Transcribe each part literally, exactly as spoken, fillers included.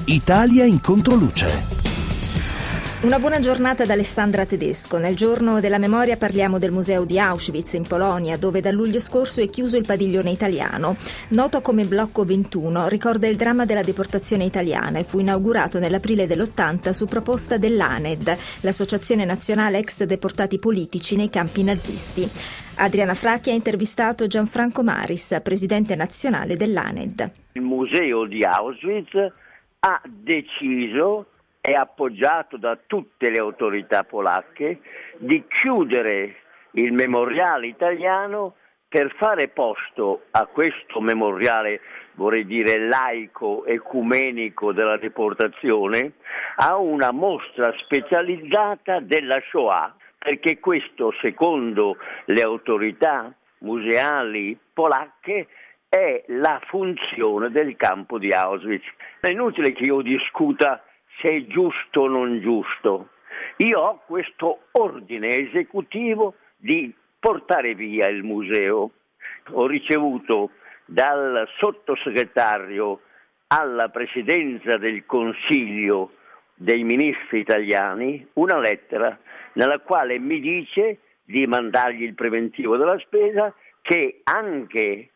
Italia in controluce. Una buona giornata da Alessandra Tedesco. Nel giorno della memoria parliamo del museo di Auschwitz in Polonia, dove dal luglio scorso è chiuso il padiglione italiano. Noto come Blocco ventuno, ricorda il dramma della deportazione italiana e fu inaugurato nell'aprile dell'ottanta su proposta dell'A N E D, l'Associazione Nazionale Ex Deportati Politici nei campi nazisti. Adriana Fracchi ha intervistato Gianfranco Maris, presidente nazionale dell'A N E D. Il museo di Auschwitz ha deciso, è appoggiato da tutte le autorità polacche, di chiudere il memoriale italiano per fare posto a questo memoriale, vorrei dire laico, ecumenico della deportazione, a una mostra specializzata della Shoah, perché questo, secondo le autorità museali polacche, è la funzione del campo di Auschwitz. È inutile che io discuta se è giusto o non giusto. Io ho questo ordine esecutivo di portare via il museo. Ho ricevuto dal sottosegretario alla presidenza del Consiglio dei ministri italiani una lettera nella quale mi dice di mandargli il preventivo della spesa, che anche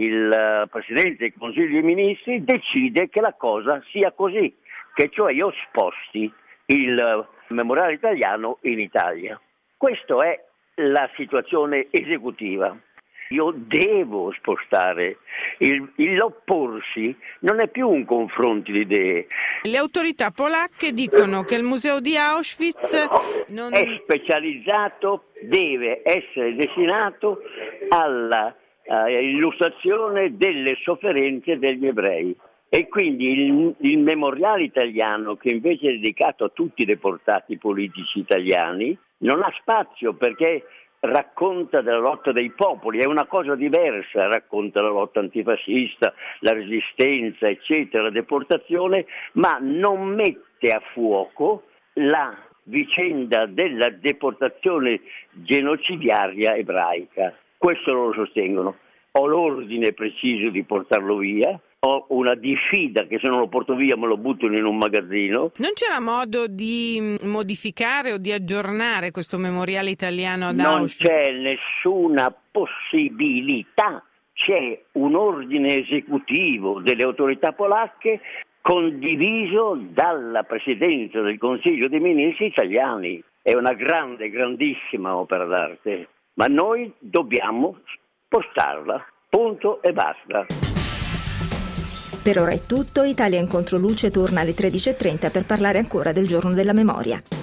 il Presidente del Consiglio dei Ministri decide che la cosa sia così, che cioè io sposti il memoriale italiano in Italia. Questa è la situazione esecutiva. Io devo spostare. Il, l'opporsi non è più un confronto di idee. Le autorità polacche dicono che il museo di Auschwitz non è specializzato, deve essere destinato alla uh, illustrazione delle sofferenze degli ebrei. E quindi il, il memoriale italiano, che invece è dedicato a tutti i deportati politici italiani, non ha spazio, perché racconta della lotta dei popoli, è una cosa diversa, racconta la lotta antifascista, la resistenza, eccetera, la deportazione, ma non mette a fuoco la vicenda della deportazione genocidaria ebraica. Questo loro sostengono. Ho l'ordine preciso di portarlo via. Ho una diffida che se non lo porto via me lo buttano in un magazzino. Non c'era modo di modificare o di aggiornare questo memoriale italiano ad non Auschwitz? Non c'è nessuna possibilità. C'è un ordine esecutivo delle autorità polacche condiviso dalla Presidenza del Consiglio dei Ministri italiani. È una grande, grandissima opera d'arte, ma noi dobbiamo spostarla. Punto e basta. Per ora è tutto. Italia in Controluce torna alle tredici e trenta per parlare ancora del giorno della memoria.